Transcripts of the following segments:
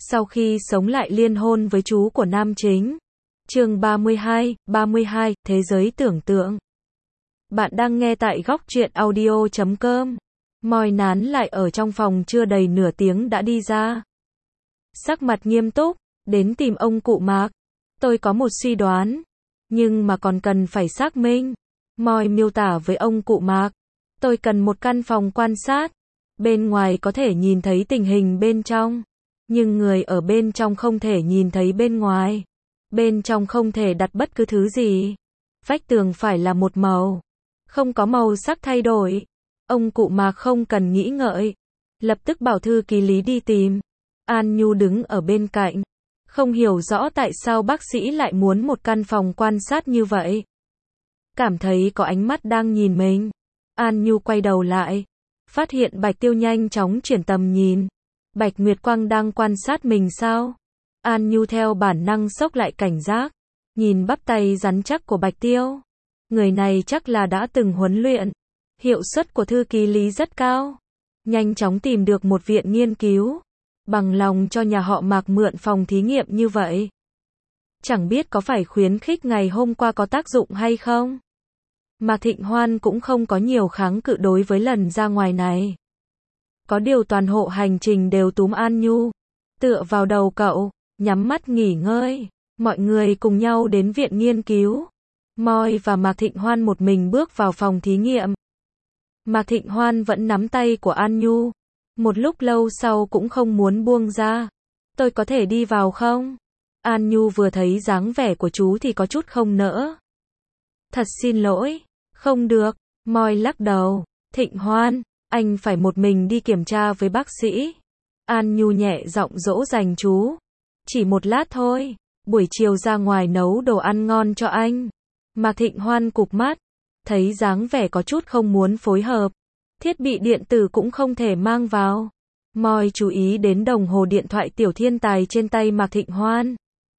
Sau khi sống lại liên hôn với chú của nam chính. Chương 32, Thế giới tưởng tượng. Bạn đang nghe tại góc truyện audio.com. Moi nán lại ở trong phòng chưa đầy nửa tiếng đã đi ra. Sắc mặt nghiêm túc, đến tìm ông cụ Mạc. Tôi có một suy đoán, nhưng mà còn cần phải xác minh. Moi miêu tả với ông cụ Mạc. Tôi cần một căn phòng quan sát. Bên ngoài có thể nhìn thấy tình hình bên trong, nhưng người ở bên trong không thể nhìn thấy bên ngoài. Bên trong không thể đặt bất cứ thứ gì. Vách tường phải là một màu, không có màu sắc thay đổi. Ông cụ Mạc không cần nghĩ ngợi, lập tức bảo thư ký Lý đi tìm. An Nhu đứng ở bên cạnh, không hiểu rõ tại sao bác sĩ lại muốn một căn phòng quan sát như vậy. Cảm thấy có ánh mắt đang nhìn mình. An Nhu quay đầu lại, phát hiện Bạch Tiêu nhanh chóng chuyển tầm nhìn. Bạch Nguyệt Quang đang quan sát mình sao? An Nhu theo bản năng xốc lại cảnh giác, nhìn bắp tay rắn chắc của Bạch Tiêu. Người này chắc là đã từng huấn luyện. Hiệu suất của thư ký Lý rất cao. Nhanh chóng tìm được một viện nghiên cứu, bằng lòng cho nhà họ Mạc mượn phòng thí nghiệm như vậy. Chẳng biết có phải khuyến khích ngày hôm qua có tác dụng hay không? Mạc Thịnh Hoan cũng không có nhiều kháng cự đối với lần ra ngoài này. Có điều toàn hộ hành trình đều túm An Nhu, tựa vào đầu cậu, nhắm mắt nghỉ ngơi. Mọi người cùng nhau đến viện nghiên cứu. Moi và Mạc Thịnh Hoan một mình bước vào phòng thí nghiệm. Mạc Thịnh Hoan vẫn nắm tay của An Nhu. Một lúc lâu sau cũng không muốn buông ra. Tôi có thể đi vào không? An Nhu vừa thấy dáng vẻ của chú thì có chút không nỡ. Thật xin lỗi, không được. Moi lắc đầu. Thịnh Hoan, anh phải một mình đi kiểm tra với bác sĩ. An Nhu nhẹ giọng dỗ dành chú. Chỉ một lát thôi, buổi chiều ra ngoài nấu đồ ăn ngon cho anh. Mạc Thịnh Hoan cụp mắt, thấy dáng vẻ có chút không muốn phối hợp. Thiết bị điện tử cũng không thể mang vào. Moi chú ý đến đồng hồ điện thoại tiểu thiên tài trên tay Mạc Thịnh Hoan.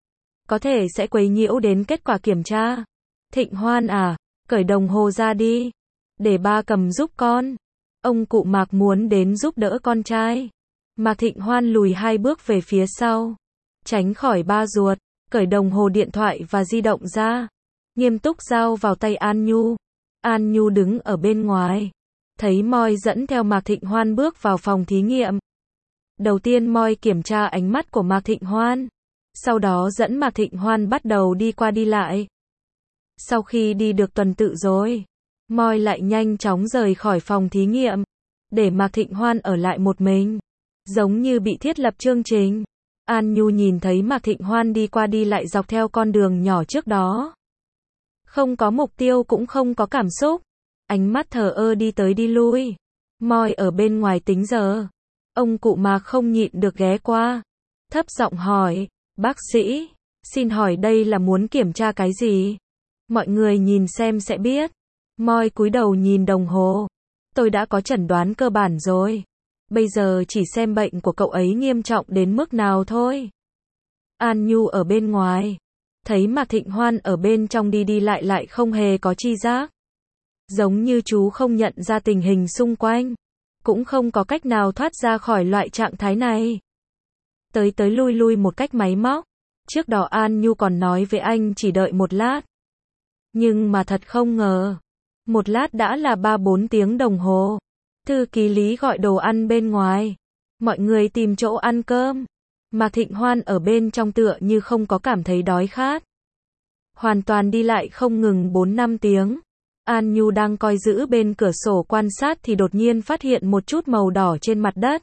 Có thể sẽ quấy nhiễu đến kết quả kiểm tra. Thịnh Hoan à, cởi đồng hồ ra đi, để ba cầm giúp con. Ông cụ Mạc muốn đến giúp đỡ con trai. Mạc Thịnh Hoan lùi 2 bước về phía sau, tránh khỏi ba ruột, cởi đồng hồ điện thoại và di động ra, nghiêm túc giao vào tay An Nhu. An Nhu đứng ở bên ngoài, thấy Moi dẫn theo Mạc Thịnh Hoan bước vào phòng thí nghiệm. Đầu tiên Moi kiểm tra ánh mắt của Mạc Thịnh Hoan, sau đó dẫn Mạc Thịnh Hoan bắt đầu đi qua đi lại. Sau khi đi được tuần tự rồi, Moi lại nhanh chóng rời khỏi phòng thí nghiệm, để Mạc Thịnh Hoan ở lại một mình, giống như bị thiết lập chương trình. An Nhu nhìn thấy Mạc Thịnh Hoan đi qua đi lại dọc theo con đường nhỏ trước đó. Không có mục tiêu cũng không có cảm xúc. Ánh mắt thờ ơ đi tới đi lui. Moi ở bên ngoài tính giờ. Ông cụ Mạc không nhịn được ghé qua, thấp giọng hỏi, bác sĩ, xin hỏi đây là muốn kiểm tra cái gì? Mọi người nhìn xem sẽ biết. Moi cúi đầu nhìn đồng hồ. Tôi đã có chẩn đoán cơ bản rồi. Bây giờ chỉ xem bệnh của cậu ấy nghiêm trọng đến mức nào thôi. An Nhu ở bên ngoài, thấy Mạc Thịnh Hoan ở bên trong đi đi lại lại không hề có chi giác. Giống như chú không nhận ra tình hình xung quanh, cũng không có cách nào thoát ra khỏi loại trạng thái này. Tới lui lui một cách máy móc. Trước đó An Nhu còn nói với anh chỉ đợi một lát. Nhưng mà thật không ngờ, một lát đã là 3-4 tiếng đồng hồ. Thư ký Lý gọi đồ ăn bên ngoài. Mọi người tìm chỗ ăn cơm. Mạc Thịnh Hoan ở bên trong tựa như không có cảm thấy đói khát. Hoàn toàn đi lại không ngừng 4-5 tiếng. An Nhu đang coi giữ bên cửa sổ quan sát thì đột nhiên phát hiện một chút màu đỏ trên mặt đất.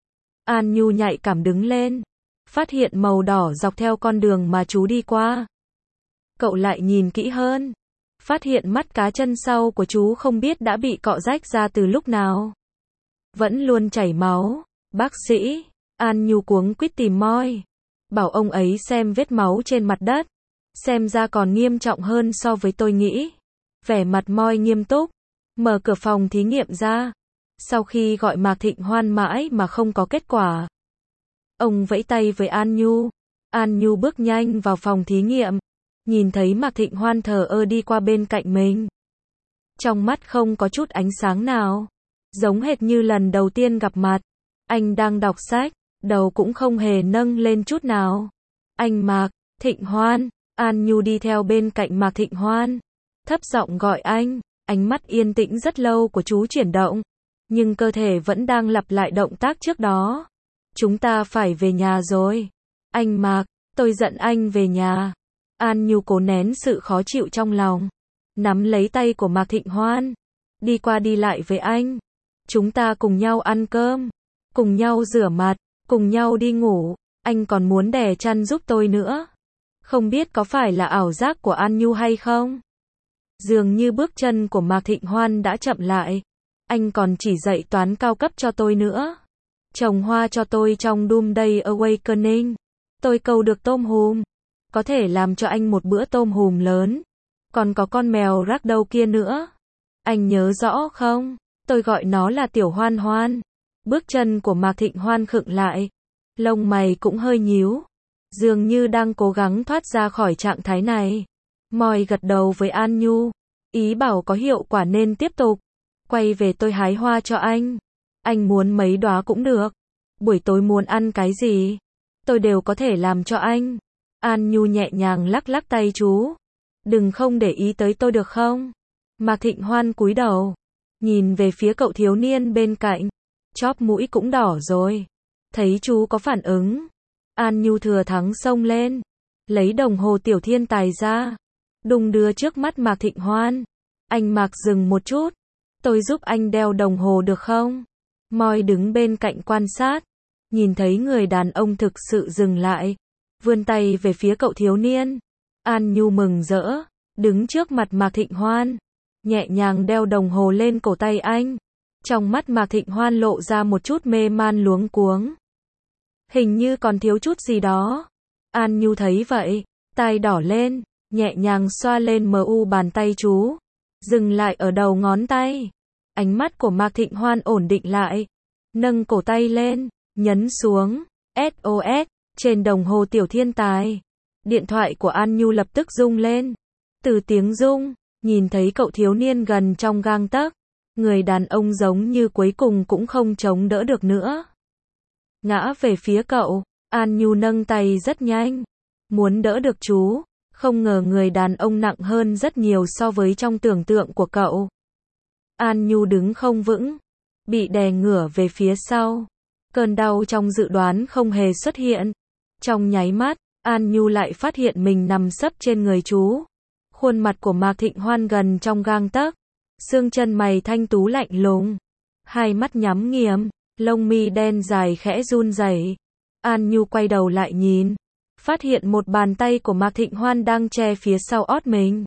An Nhu nhạy cảm đứng lên, phát hiện màu đỏ dọc theo con đường mà chú đi qua. Cậu lại nhìn kỹ hơn, phát hiện mắt cá chân sau của chú không biết đã bị cọ rách ra từ lúc nào. Vẫn luôn chảy máu. Bác sĩ, An Nhu cuống quýt tìm Moi, bảo ông ấy xem vết máu trên mặt đất. Xem ra còn nghiêm trọng hơn so với tôi nghĩ. Vẻ mặt Moi nghiêm túc, mở cửa phòng thí nghiệm ra. Sau khi gọi Mạc Thịnh Hoan mãi mà không có kết quả, ông vẫy tay với An Nhu. An Nhu bước nhanh vào phòng thí nghiệm, nhìn thấy Mạc Thịnh Hoan thờ ơ đi qua bên cạnh mình. Trong mắt không có chút ánh sáng nào, giống hệt như lần đầu tiên gặp mặt. Anh đang đọc sách, đầu cũng không hề nâng lên chút nào. Anh Mạc, Thịnh Hoan, An Nhu đi theo bên cạnh Mạc Thịnh Hoan, thấp giọng gọi anh, ánh mắt yên tĩnh rất lâu của chú chuyển động, nhưng cơ thể vẫn đang lặp lại động tác trước đó. Chúng ta phải về nhà rồi. Anh Mạc, tôi dẫn anh về nhà. An Nhu cố nén sự khó chịu trong lòng, nắm lấy tay của Mạc Thịnh Hoan, đi qua đi lại với anh. Chúng ta cùng nhau ăn cơm, cùng nhau rửa mặt, cùng nhau đi ngủ, anh còn muốn đè chăn giúp tôi nữa. Không biết có phải là ảo giác của An Nhu hay không? Dường như bước chân của Mạc Thịnh Hoan đã chậm lại. Anh còn chỉ dạy toán cao cấp cho tôi nữa. Trồng hoa cho tôi trong Doomsday Awakening. Tôi câu được tôm hùm. Có thể làm cho anh một bữa tôm hùm lớn. Còn có con mèo ragdoll kia nữa. Anh nhớ rõ không? Tôi gọi nó là Tiểu Hoan Hoan. Bước chân của Mạc Thịnh Hoan khựng lại. Lông mày cũng hơi nhíu. Dường như đang cố gắng thoát ra khỏi trạng thái này. Moi gật đầu với An Nhu. Ý bảo có hiệu quả nên tiếp tục. Quay về tôi hái hoa cho anh. Anh muốn mấy đóa cũng được. Buổi tối muốn ăn cái gì? Tôi đều có thể làm cho anh. An Nhu nhẹ nhàng lắc lắc tay chú. Đừng không để ý tới tôi được không? Mạc Thịnh Hoan cúi đầu. Nhìn về phía cậu thiếu niên bên cạnh. Chóp mũi cũng đỏ rồi. Thấy chú có phản ứng. An Nhu thừa thắng xông lên. Lấy đồng hồ tiểu thiên tài ra. Đùng đưa trước mắt Mạc Thịnh Hoan. Anh Mạc dừng một chút. Tôi giúp anh đeo đồng hồ được không? Moi đứng bên cạnh quan sát. Nhìn thấy người đàn ông thực sự dừng lại. Vươn tay về phía cậu thiếu niên. An Nhu mừng rỡ. Đứng trước mặt Mạc Thịnh Hoan. Nhẹ nhàng đeo đồng hồ lên cổ tay anh. Trong mắt Mạc Thịnh Hoan lộ ra một chút mê man luống cuống. Hình như còn thiếu chút gì đó. An Nhu thấy vậy. Tai đỏ lên. Nhẹ nhàng xoa lên mu bàn tay chú. Dừng lại ở đầu ngón tay. Ánh mắt của Mạc Thịnh Hoan ổn định lại. Nâng cổ tay lên. Nhấn xuống. SOS. Trên đồng hồ tiểu thiên tài. Điện thoại của An Nhu lập tức rung lên. Từ tiếng rung, nhìn thấy cậu thiếu niên gần trong gang tấc. Người đàn ông giống như cuối cùng cũng không chống đỡ được nữa. Ngã về phía cậu. An Nhu nâng tay rất nhanh. Muốn đỡ được chú. Không ngờ người đàn ông nặng hơn rất nhiều so với trong tưởng tượng của cậu. An Nhu đứng không vững. Bị đè ngửa về phía sau. Cơn đau trong dự đoán không hề xuất hiện. Trong nháy mắt, An Nhu lại phát hiện mình nằm sấp trên người chú. Khuôn mặt của Mạc Thịnh Hoan gần trong gang tấc. Xương chân mày thanh tú lạnh lùng. Hai mắt nhắm nghiền. Lông mi đen dài khẽ run rẩy. An Nhu quay đầu lại nhìn. Phát hiện một bàn tay của Mạc Thịnh Hoan đang che phía sau ót mình.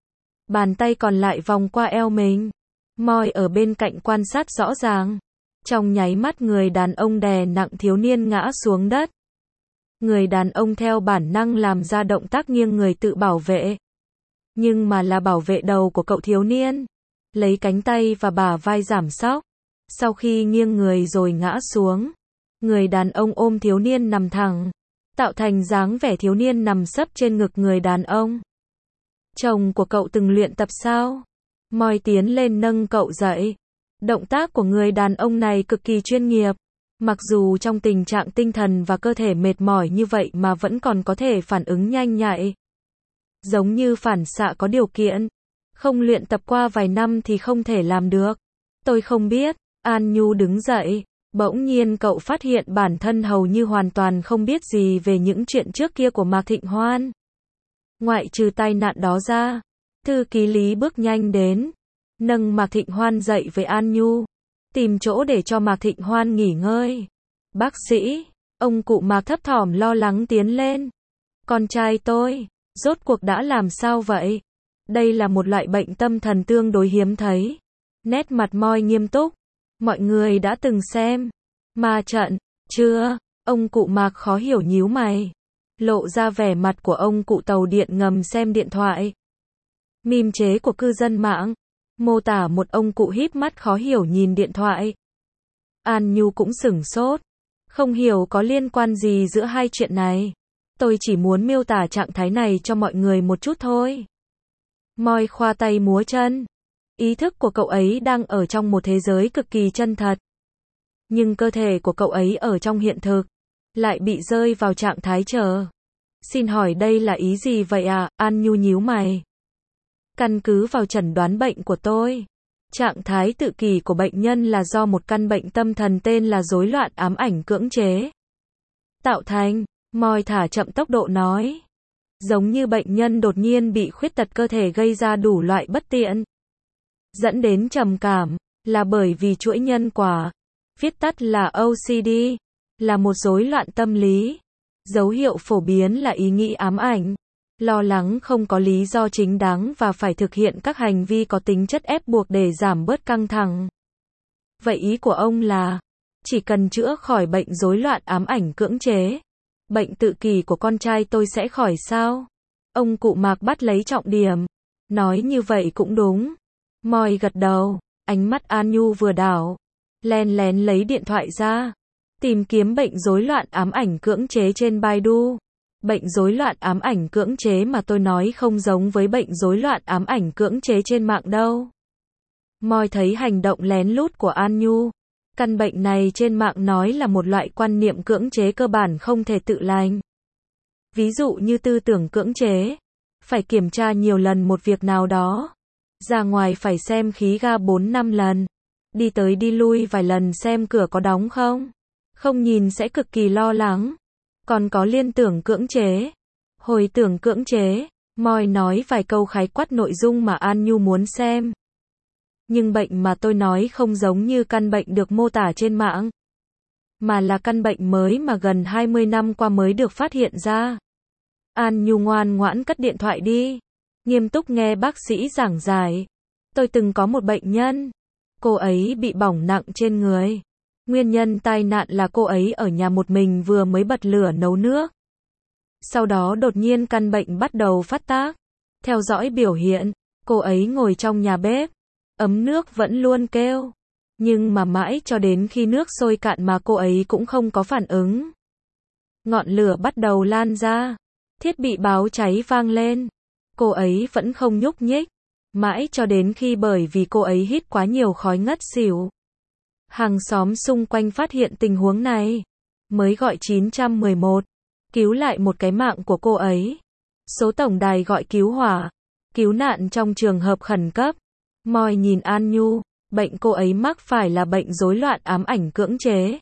Bàn tay còn lại vòng qua eo mình. Moi ở bên cạnh quan sát rõ ràng. Trong nháy mắt người đàn ông đè nặng thiếu niên ngã xuống đất. Người đàn ông theo bản năng làm ra động tác nghiêng người tự bảo vệ. Nhưng mà là bảo vệ đầu của cậu thiếu niên. Lấy cánh tay và bả vai giảm sóc. Sau khi nghiêng người rồi ngã xuống. Người đàn ông ôm thiếu niên nằm thẳng. Tạo thành dáng vẻ thiếu niên nằm sấp trên ngực người đàn ông. Chồng của cậu từng luyện tập sao? Moi tiến lên nâng cậu dậy. Động tác của người đàn ông này cực kỳ chuyên nghiệp. Mặc dù trong tình trạng tinh thần và cơ thể mệt mỏi như vậy mà vẫn còn có thể phản ứng nhanh nhạy. Giống như phản xạ có điều kiện. Không luyện tập qua vài năm thì không thể làm được. Tôi không biết. An Nhu đứng dậy. Bỗng nhiên cậu phát hiện bản thân hầu như hoàn toàn không biết gì về những chuyện trước kia của Mạc Thịnh Hoan. Ngoại trừ tai nạn đó ra. Thư ký Lý bước nhanh đến. Nâng Mạc Thịnh Hoan dậy với An Nhu. Tìm chỗ để cho Mạc Thịnh Hoan nghỉ ngơi. Bác sĩ. Ông cụ Mạc thấp thỏm lo lắng tiến lên. Con trai tôi. Rốt cuộc đã làm sao vậy? Đây là một loại bệnh tâm thần tương đối hiếm thấy. Nét mặt Moi nghiêm túc. Mọi người đã từng xem Ma Trận, chưa? Ông cụ Mạc khó hiểu nhíu mày. Lộ ra vẻ mặt của ông cụ tàu điện ngầm xem điện thoại. Meme chế của cư dân mạng. Mô tả một ông cụ híp mắt khó hiểu nhìn điện thoại. An Nhu cũng sửng sốt. Không hiểu có liên quan gì giữa hai chuyện này. Tôi chỉ muốn miêu tả trạng thái này cho mọi người một chút thôi. Moi khoa tay múa chân. Ý thức của cậu ấy đang ở trong một thế giới cực kỳ chân thật. Nhưng cơ thể của cậu ấy ở trong hiện thực. lại bị rơi vào trạng thái chờ. Xin hỏi đây là ý gì vậy ạ? An Nhu nhíu mày. Căn cứ vào chẩn đoán bệnh của tôi, trạng thái tự kỷ của bệnh nhân là do một căn bệnh tâm thần tên là rối loạn ám ảnh cưỡng chế tạo thành. Moi thả chậm tốc độ nói. Giống như bệnh nhân đột nhiên bị khuyết tật cơ thể gây ra đủ loại bất tiện, dẫn đến trầm cảm, là bởi vì chuỗi nhân quả, viết tắt là OCD, là một rối loạn tâm lý. Dấu hiệu phổ biến là ý nghĩ ám ảnh, lo lắng không có lý do chính đáng và phải thực hiện các hành vi có tính chất ép buộc để giảm bớt căng thẳng. Vậy ý của ông là, chỉ cần chữa khỏi bệnh rối loạn ám ảnh cưỡng chế, bệnh tự kỷ của con trai tôi sẽ khỏi sao? Ông cụ Mạc bắt lấy trọng điểm. Nói như vậy cũng đúng. Moi gật đầu, ánh mắt An Nhu vừa đảo, len lén lấy điện thoại ra, tìm kiếm bệnh rối loạn ám ảnh cưỡng chế trên Baidu. Bệnh rối loạn ám ảnh cưỡng chế mà tôi nói không giống với bệnh rối loạn ám ảnh cưỡng chế trên mạng đâu. Moi thấy hành động lén lút của An Nhu. Căn bệnh này trên mạng nói là một loại quan niệm cưỡng chế cơ bản không thể tự lành. Ví dụ như tư tưởng cưỡng chế, phải kiểm tra nhiều lần một việc nào đó, ra ngoài phải xem khí ga 4-5 lần, đi tới đi lui vài lần xem cửa có đóng không, không nhìn sẽ cực kỳ lo lắng. Còn có liên tưởng cưỡng chế, hồi tưởng cưỡng chế. Moi nói vài câu khái quát nội dung mà An Nhu muốn xem. Nhưng bệnh mà tôi nói không giống như căn bệnh được mô tả trên mạng, mà là căn bệnh mới mà gần 20 năm qua mới được phát hiện ra. An Nhu ngoan ngoãn cất điện thoại đi, nghiêm túc nghe bác sĩ giảng giải. Tôi từng có một bệnh nhân, cô ấy bị bỏng nặng trên người. Nguyên nhân tai nạn là cô ấy ở nhà một mình vừa mới bật lửa nấu nước. Sau đó đột nhiên căn bệnh bắt đầu phát tác. Theo dõi biểu hiện, cô ấy ngồi trong nhà bếp, ấm nước vẫn luôn kêu. Nhưng mà mãi cho đến khi nước sôi cạn mà cô ấy cũng không có phản ứng. Ngọn lửa bắt đầu lan ra, thiết bị báo cháy vang lên. Cô ấy vẫn không nhúc nhích, mãi cho đến khi bởi vì cô ấy hít quá nhiều khói ngất xỉu. Hàng xóm xung quanh phát hiện tình huống này, mới gọi 911, cứu lại một cái mạng của cô ấy. Số tổng đài gọi cứu hỏa, cứu nạn trong trường hợp khẩn cấp. Moi nhìn An Nhu, bệnh cô ấy mắc phải là bệnh rối loạn ám ảnh cưỡng chế.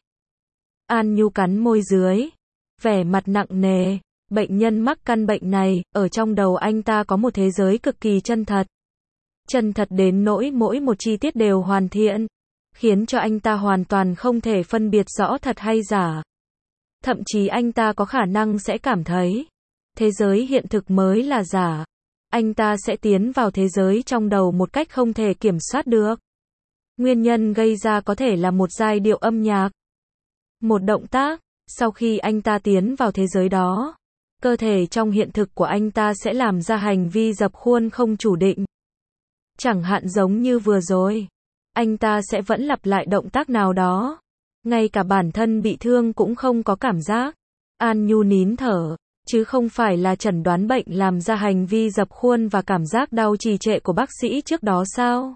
An Nhu cắn môi dưới, vẻ mặt nặng nề. Bệnh nhân mắc căn bệnh này, ở trong đầu anh ta có một thế giới cực kỳ chân thật. Chân thật đến nỗi mỗi một chi tiết đều hoàn thiện, khiến cho anh ta hoàn toàn không thể phân biệt rõ thật hay giả. Thậm chí anh ta có khả năng sẽ cảm thấy, thế giới hiện thực mới là giả. Anh ta sẽ tiến vào thế giới trong đầu một cách không thể kiểm soát được. Nguyên nhân gây ra có thể là một giai điệu âm nhạc, một động tác. Sau khi anh ta tiến vào thế giới đó, cơ thể trong hiện thực của anh ta sẽ làm ra hành vi dập khuôn không chủ định. Chẳng hạn giống như vừa rồi, anh ta sẽ vẫn lặp lại động tác nào đó. Ngay cả bản thân bị thương cũng không có cảm giác. An Nhu nín thở, chứ không phải là chẩn đoán bệnh làm ra hành vi dập khuôn và cảm giác đau trì trệ của bác sĩ trước đó sao?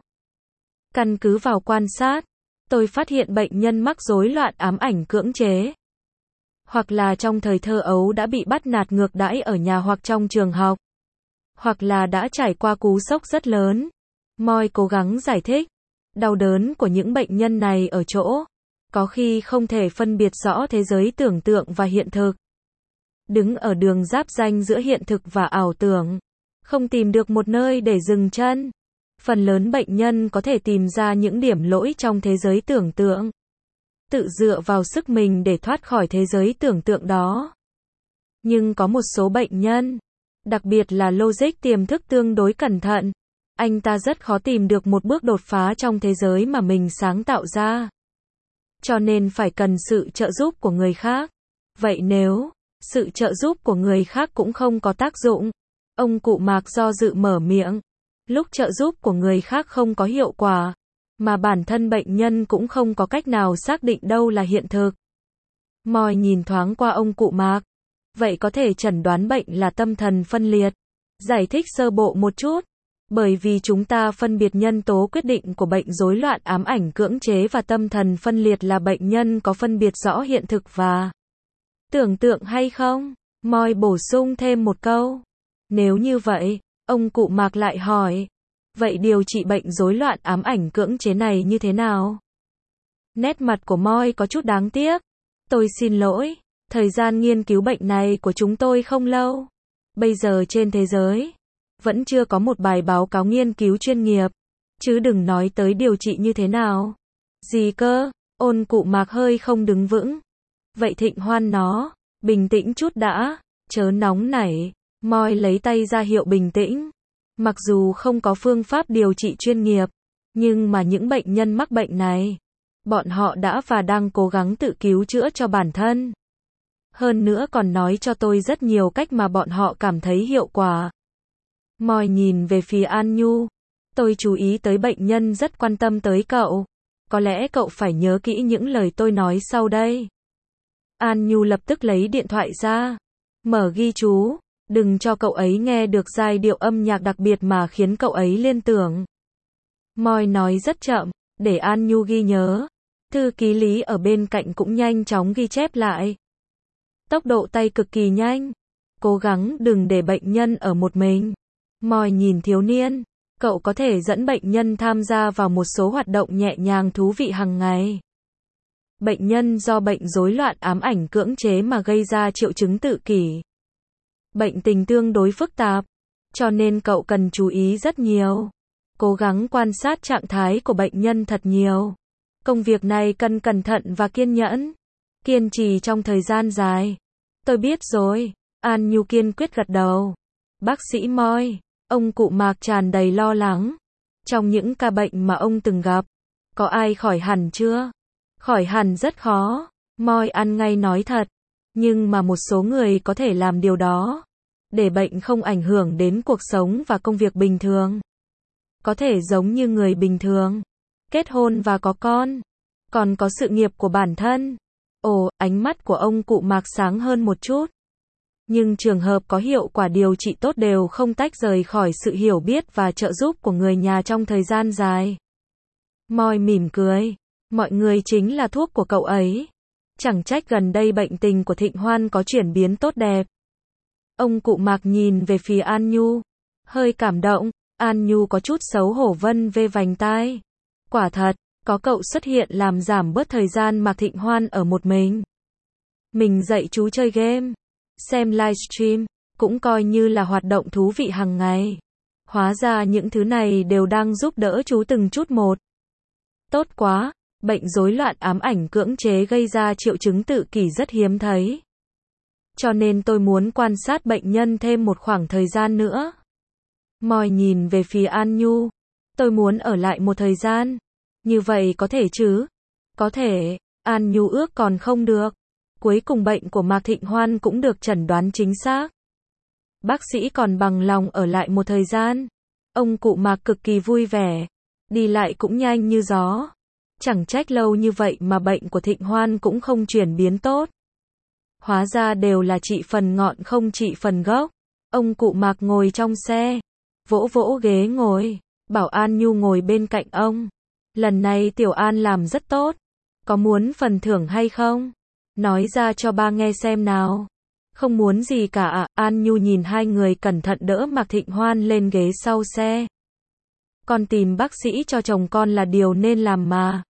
Căn cứ vào quan sát, tôi phát hiện bệnh nhân mắc rối loạn ám ảnh cưỡng chế. Hoặc là trong thời thơ ấu đã bị bắt nạt ngược đãi ở nhà hoặc trong trường học. Hoặc là đã trải qua cú sốc rất lớn. Moi cố gắng giải thích. Đau đớn của những bệnh nhân này ở chỗ, có khi không thể phân biệt rõ thế giới tưởng tượng và hiện thực. Đứng ở đường giáp ranh giữa hiện thực và ảo tưởng. Không tìm được một nơi để dừng chân. Phần lớn bệnh nhân có thể tìm ra những điểm lỗi trong thế giới tưởng tượng. Tự dựa vào sức mình để thoát khỏi thế giới tưởng tượng đó. Nhưng có một số bệnh nhân, đặc biệt là logic tiềm thức tương đối cẩn thận, anh ta rất khó tìm được một bước đột phá trong thế giới mà mình sáng tạo ra. Cho nên phải cần sự trợ giúp của người khác. Vậy nếu sự trợ giúp của người khác cũng không có tác dụng, ông cụ Mạc do dự mở miệng. Lúc trợ giúp của người khác không có hiệu quả, mà bản thân bệnh nhân cũng không có cách nào xác định đâu là hiện thực. Moi nhìn thoáng qua ông cụ Mạc. Vậy có thể chẩn đoán bệnh là tâm thần phân liệt. Giải thích sơ bộ một chút. Bởi vì chúng ta phân biệt nhân tố quyết định của bệnh rối loạn ám ảnh cưỡng chế và tâm thần phân liệt là bệnh nhân có phân biệt rõ hiện thực và Tưởng tượng hay không? Moi bổ sung thêm một câu. Nếu như vậy, ông cụ Mạc lại hỏi. Vậy điều trị bệnh rối loạn ám ảnh cưỡng chế này như thế nào? Nét mặt của Moi có chút đáng tiếc. Tôi xin lỗi, thời gian nghiên cứu bệnh này của chúng tôi không lâu. Bây giờ trên thế giới, vẫn chưa có một bài báo cáo nghiên cứu chuyên nghiệp. Chứ đừng nói tới điều trị như thế nào. Gì cơ? Ôn cụ Mạc hơi không đứng vững. Vậy Thịnh Hoan nó, bình tĩnh chút đã, chớ nóng nảy. Moi lấy tay ra hiệu bình tĩnh. Mặc dù không có phương pháp điều trị chuyên nghiệp, nhưng mà những bệnh nhân mắc bệnh này, bọn họ đã và đang cố gắng tự cứu chữa cho bản thân. Hơn nữa còn nói cho tôi rất nhiều cách mà bọn họ cảm thấy hiệu quả. Moi nhìn về phía An Nhu. Tôi chú ý tới bệnh nhân rất quan tâm tới cậu. Có lẽ cậu phải nhớ kỹ những lời tôi nói sau đây. An Nhu lập tức lấy điện thoại ra. Mở ghi chú. Đừng cho cậu ấy nghe được giai điệu âm nhạc đặc biệt mà khiến cậu ấy liên tưởng. Moi nói rất chậm, để An Nhu ghi nhớ. Thư ký Lý ở bên cạnh cũng nhanh chóng ghi chép lại. Tốc độ tay cực kỳ nhanh. Cố gắng đừng để bệnh nhân ở một mình. Moi nhìn thiếu niên. Cậu có thể dẫn bệnh nhân tham gia vào một số hoạt động nhẹ nhàng thú vị hàng ngày. Bệnh nhân do bệnh rối loạn ám ảnh cưỡng chế mà gây ra triệu chứng tự kỷ. Bệnh tình tương đối phức tạp, cho nên cậu cần chú ý rất nhiều. Cố gắng quan sát trạng thái của bệnh nhân thật nhiều. Công việc này cần cẩn thận và kiên nhẫn. Kiên trì trong thời gian dài. Tôi biết rồi. An Nhu kiên quyết gật đầu. Bác sĩ Moi, ông cụ Mạc tràn đầy lo lắng. Trong những ca bệnh mà ông từng gặp, có ai khỏi hẳn chưa? Khỏi hẳn rất khó. Moi ăn ngay nói thật. Nhưng mà một số người có thể làm điều đó, để bệnh không ảnh hưởng đến cuộc sống và công việc bình thường. Có thể giống như người bình thường, kết hôn và có con, còn có sự nghiệp của bản thân. Ồ, ánh mắt của ông cụ Mạc sáng hơn một chút. Nhưng trường hợp có hiệu quả điều trị tốt đều không tách rời khỏi sự hiểu biết và trợ giúp của người nhà trong thời gian dài. Moi mỉm cười. Mọi người chính là thuốc của cậu ấy. Chẳng trách gần đây bệnh tình của Thịnh Hoan có chuyển biến tốt đẹp. Ông cụ Mạc nhìn về phía An Nhu. Hơi cảm động. An Nhu có chút xấu hổ vân vê vành tai. Quả thật, có cậu xuất hiện làm giảm bớt thời gian Mạc Thịnh Hoan ở một mình. Mình dạy chú chơi game, xem livestream, cũng coi như là hoạt động thú vị hàng ngày. Hóa ra những thứ này đều đang giúp đỡ chú từng chút một. Tốt quá, bệnh rối loạn ám ảnh cưỡng chế gây ra triệu chứng tự kỷ rất hiếm thấy. Cho nên tôi muốn quan sát bệnh nhân thêm một khoảng thời gian nữa. Moi nhìn về phía An Nhu. Tôi muốn ở lại một thời gian. Như vậy có thể chứ? Có thể. An Nhu ước còn không được. Cuối cùng bệnh của Mạc Thịnh Hoan cũng được chẩn đoán chính xác. Bác sĩ còn bằng lòng ở lại một thời gian. Ông cụ Mạc cực kỳ vui vẻ. Đi lại cũng nhanh như gió. Chẳng trách lâu như vậy mà bệnh của Thịnh Hoan cũng không chuyển biến tốt. Hóa ra đều là trị phần ngọn không trị phần gốc. Ông cụ Mạc ngồi trong xe, vỗ vỗ ghế ngồi, bảo An Nhu ngồi bên cạnh ông. Lần này Tiểu An làm rất tốt. Có muốn phần thưởng hay không? Nói ra cho ba nghe xem nào. Không muốn gì cả ạ. An Nhu nhìn hai người cẩn thận đỡ Mạc Thịnh Hoan lên ghế sau xe. Con tìm bác sĩ cho chồng con là điều nên làm mà.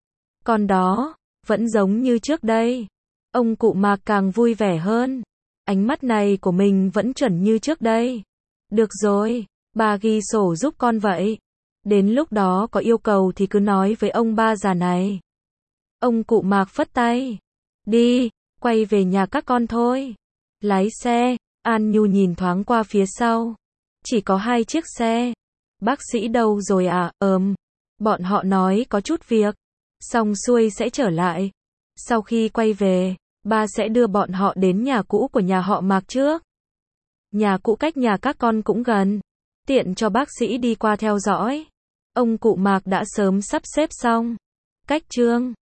Con đó, vẫn giống như trước đây. Ông cụ Mạc càng vui vẻ hơn. Ánh mắt này của mình vẫn chuẩn như trước đây. Được rồi, bà ghi sổ giúp con vậy. Đến lúc đó có yêu cầu thì cứ nói với ông ba già này. Ông cụ Mạc phất tay. Đi, quay về nhà các con thôi. Lái xe, An Nhu nhìn thoáng qua phía sau. Chỉ có 2 chiếc xe. Bác sĩ đâu rồi à? Bọn họ nói có chút việc. Xong xuôi sẽ trở lại. Sau khi quay về, ba sẽ đưa bọn họ đến nhà cũ của nhà họ Mạc trước. Nhà cũ cách nhà các con cũng gần. Tiện cho bác sĩ đi qua theo dõi. Ông cụ Mạc đã sớm sắp xếp xong. Cách Trương